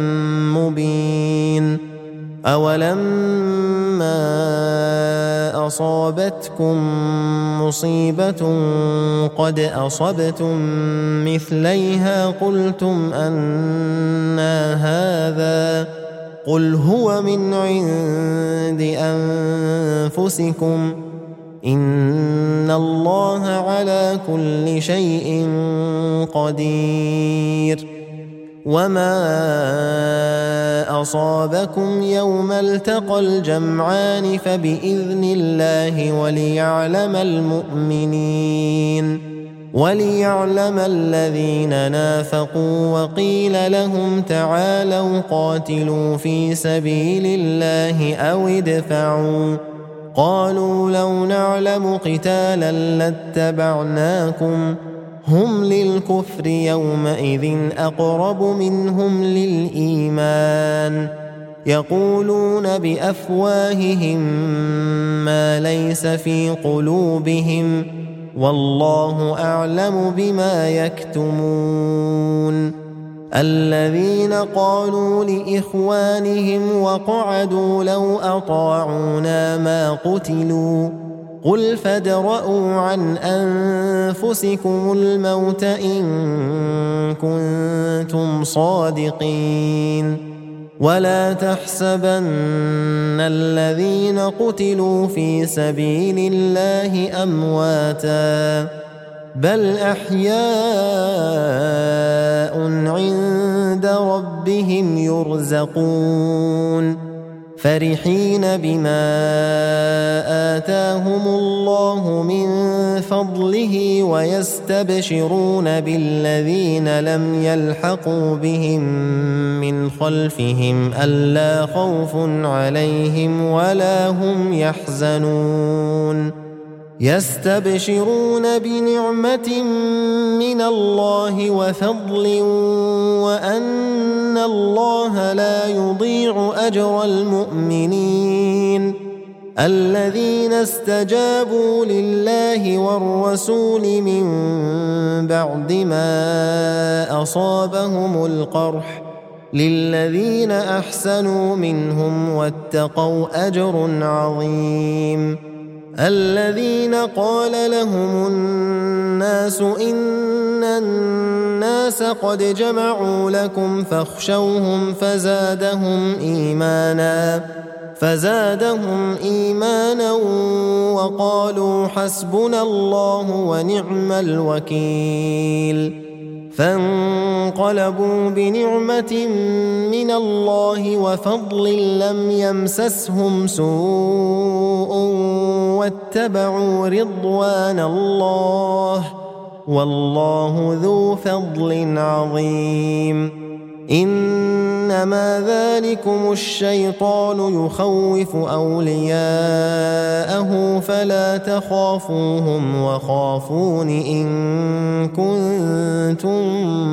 مبين أولما أصابتكم مصيبة قد أصبتم مثليها قلتم أنى هذا قل هو من عند أنفسكم إن الله على كل شيء قدير وما أصابكم يوم التقى الجمعان فبإذن الله وليعلم المؤمنين وليعلم الذين نافقوا وقيل لهم تعالوا قاتلوا في سبيل الله أو ادفعوا قالوا لو نعلم قتالا لاتبعناكم هم للكفر يومئذ أقرب منهم للإيمان يقولون بأفواههم ما ليس في قلوبهم والله أعلم بما يكتمون الذين قالوا لإخوانهم وقعدوا لو أطاعونا ما قتلوا قل فادرءوا عن أنفسكم الموت إن كنتم صادقين ولا تحسبن الذين قتلوا في سبيل الله أمواتا بل أحياء عند ربهم يرزقون فرحين بما آتاهم الله من فضله ويستبشرون بالذين لم يلحقوا بهم من خلفهم ألا خوف عليهم ولا هم يحزنون يستبشرون بنعمة من الله وفضل وأن الله لا يضيع أجر المؤمنين الذين استجابوا لله والرسول من بعد ما أصابهم القرح للذين أحسنوا منهم واتقوا أجر عظيم الذين قال لهم الناس إن الناس قد جمعوا لكم فاخشوهم فزادهم إيمانا فزادهم إيمانا وقالوا حسبنا الله ونعم الوكيل فانقلبوا بنعمة من الله وفضل لم يمسسهم سوء واتبعوا رضوان الله والله ذو فضل عظيم إنما ذلكم الشيطان يخوف أولياءه فلا تخافوهم وخافون إن كنتم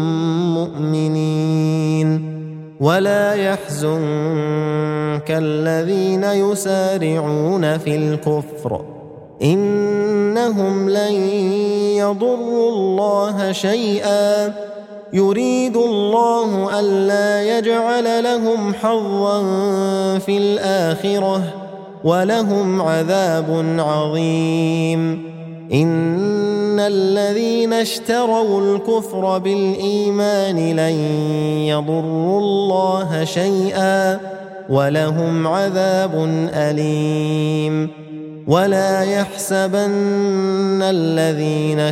مؤمنين ولا يحزنك الذين يسارعون في الكفر إنهم لن يضروا الله شيئا يريد الله ألا يجعل لهم حظا في الآخرة ولهم عذاب عظيم إن الذين اشتروا الكفر بالإيمان لن يضروا الله شيئا ولهم عذاب أليم ولا يحسبن الذين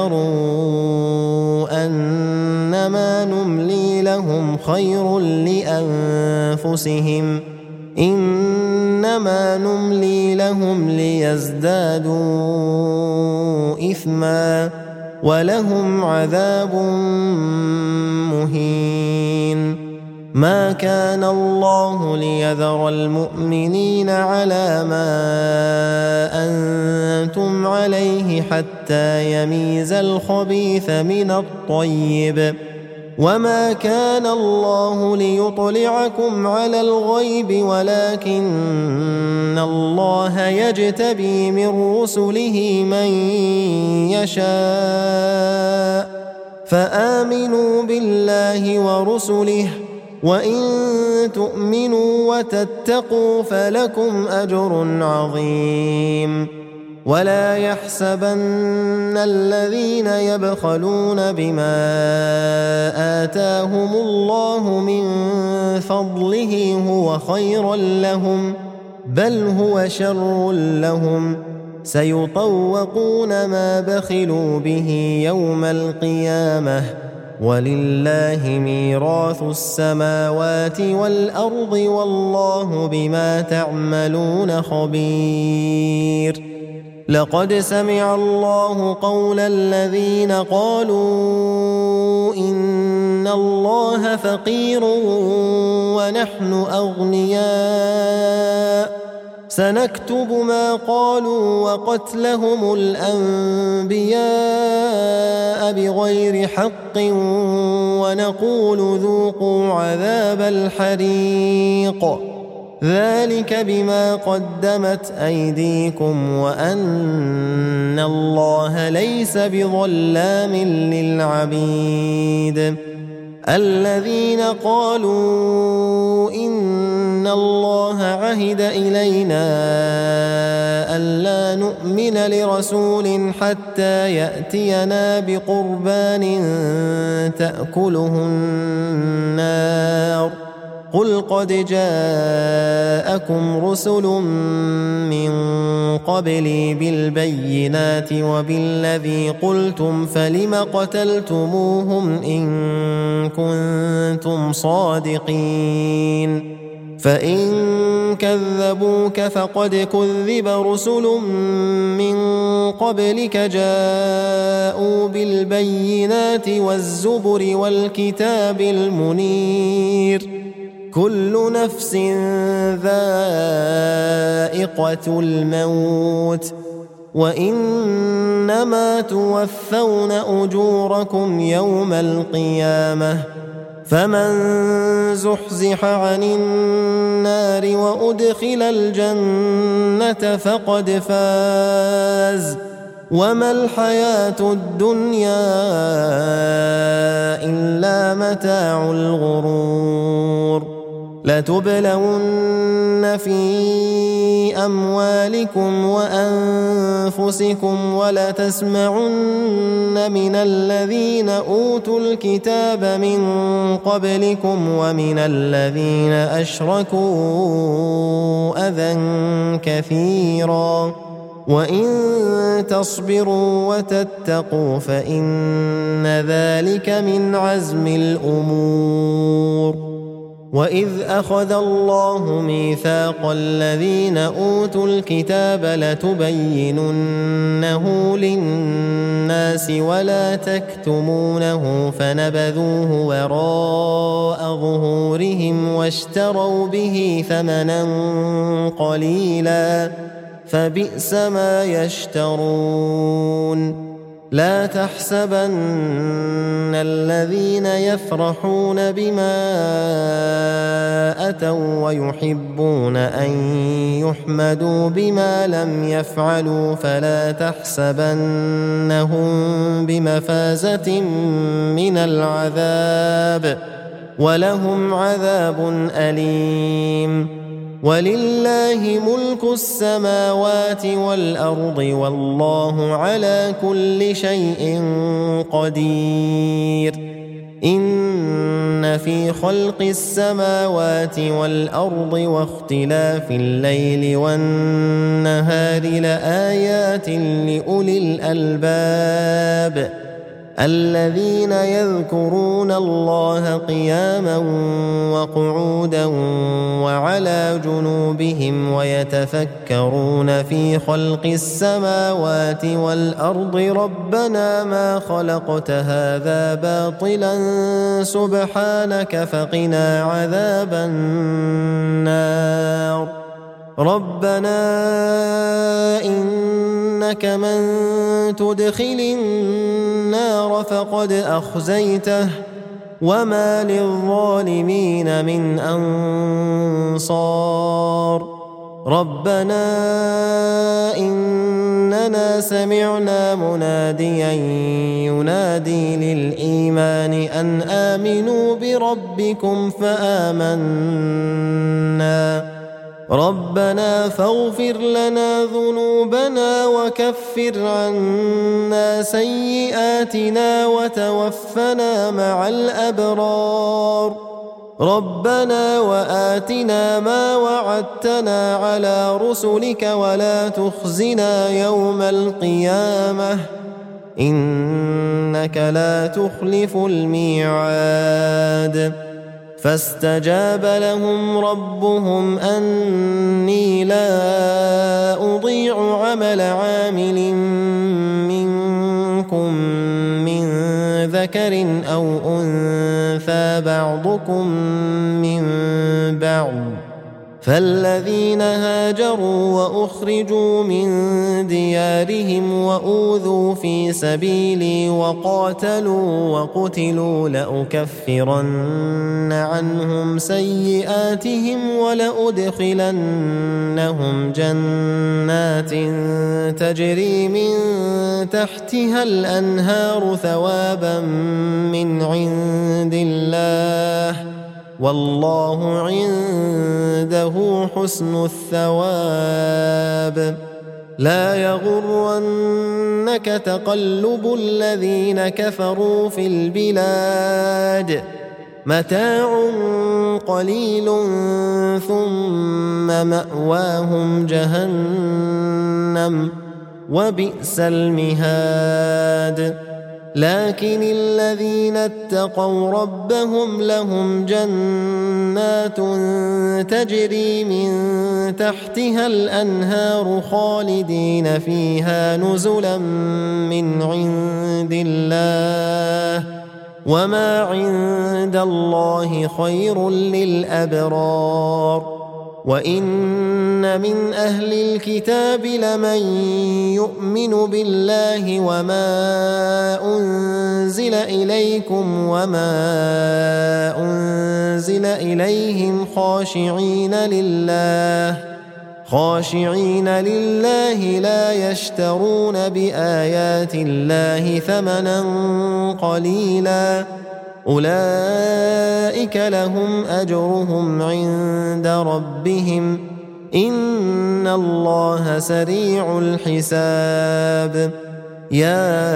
كفروا أنما نملي لهم خير لأنفسهم إنما نملي لهم ليزدادوا إثما ولهم عذاب مهين ما كان الله ليذر المؤمنين على ما أنتم عليه حتى يميز الخبيث من الطيب وما كان الله ليطلعكم على الغيب ولكن الله يجتبي من رسله من يشاء فآمنوا بالله ورسله وإن تؤمنوا وتتقوا فلكم أجر عظيم ولا يحسبن الذين يبخلون بما آتاهم الله من فضله هو خيرا لهم بل هو شر لهم سيطوقون ما بخلوا به يوم القيامة ولله ميراث السماوات والأرض والله بما تعملون خبير لقد سمع الله قول الذين قالوا إن الله فقير ونحن أغنياء سنكتب ما قالوا وقتلهم الأنبياء بغير حق ونقول ذوقوا عذاب الحريق ذلك بما قدمت أيديكم وأن الله ليس بظلام للعبيد الذين قالوا إن الله عهد إلينا ألا نؤمن لرسول حتى يأتينا بقربان تأكله النار قل قد جاءكم رسل من قبلي بالبينات وبالذي قلتم فلم قتلتموهم إن كنتم صادقين فإن كذبوك فقد كذب رسل من قبلك جاءوا بالبينات والزبر والكتاب المنير كل نفس ذائقة الموت وإنما توفون أجوركم يوم القيامة فمن زحزح عن النار وأدخل الجنة فقد فاز وما الحياة الدنيا إلا متاع الغرور لتبلون في أموالكم وأنفسكم ولتسمعن من الذين أوتوا الكتاب من قبلكم ومن الذين أشركوا أذى كثيرا وإن تصبروا وتتقوا فإن ذلك من عزم الأمور وإذ أخذ الله ميثاق الذين أوتوا الكتاب لتبيننه للناس ولا تكتمونه فنبذوه وراء ظهورهم واشتروا به ثمنا قليلا فبئس ما يشترون لا تحسبن الذين يفرحون بما أتوا ويحبون أن يحمدوا بما لم يفعلوا فلا تحسبنهم بمفازة من العذاب ولهم عذاب أليم ولله ملك السماوات والأرض والله على كل شيء قدير إن في خلق السماوات والأرض واختلاف الليل والنهار لآيات لأولي الألباب الذين يذكرون الله قياما وقعودا وعلى جنوبهم ويتفكرون في خلق السماوات والأرض ربنا ما خلقت هذا باطلا سبحانك فقنا عذاب النار ربنا إنك من تدخل النار فقد أخزيته وما للظالمين من أنصار ربنا إننا سمعنا مناديا ينادي للإيمان أن آمنوا بربكم فآمنا ربنا فاغفر لنا ذنوبنا وكفر عنا سيئاتنا وتوفنا مع الأبرار ربنا وآتنا ما وعدتنا على رسلك ولا تخزنا يوم القيامة إنك لا تخلف الميعاد فاستجاب لهم ربهم أني لا أضيع عمل عامل منكم من ذكر أو أنثى بعضكم من بعض فالذين هاجروا وأخرجوا من ديارهم وأوذوا في سبيلي وقاتلوا وقتلوا لأكفرن عنهم سيئاتهم ولأدخلنهم جنات تجري من تحتها الأنهار ثوابا من عند الله والله عنده حسن الثواب لا يغرنك تقلب الذين كفروا في البلاد متاع قليل ثم مأواهم جهنم وبئس المهاد لكن الذين اتقوا ربهم لهم جنات تجري من تحتها الأنهار خالدين فيها نزلا من عند الله وما عند الله خير للأبرار وإن من أهل الكتاب لمن يؤمن بالله وما أنزل إليكم وما أنزل إليهم خاشعين لله خاشعين لله لا يشترون بآيات الله ثمنا قليلا أولئك لهم أجرهم عند ربهم إن الله سريع الحساب يا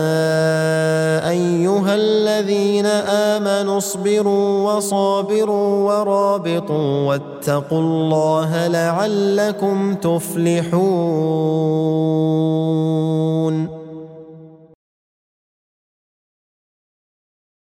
أيها الذين آمنوا اصبروا وصابروا ورابطوا واتقوا الله لعلكم تفلحون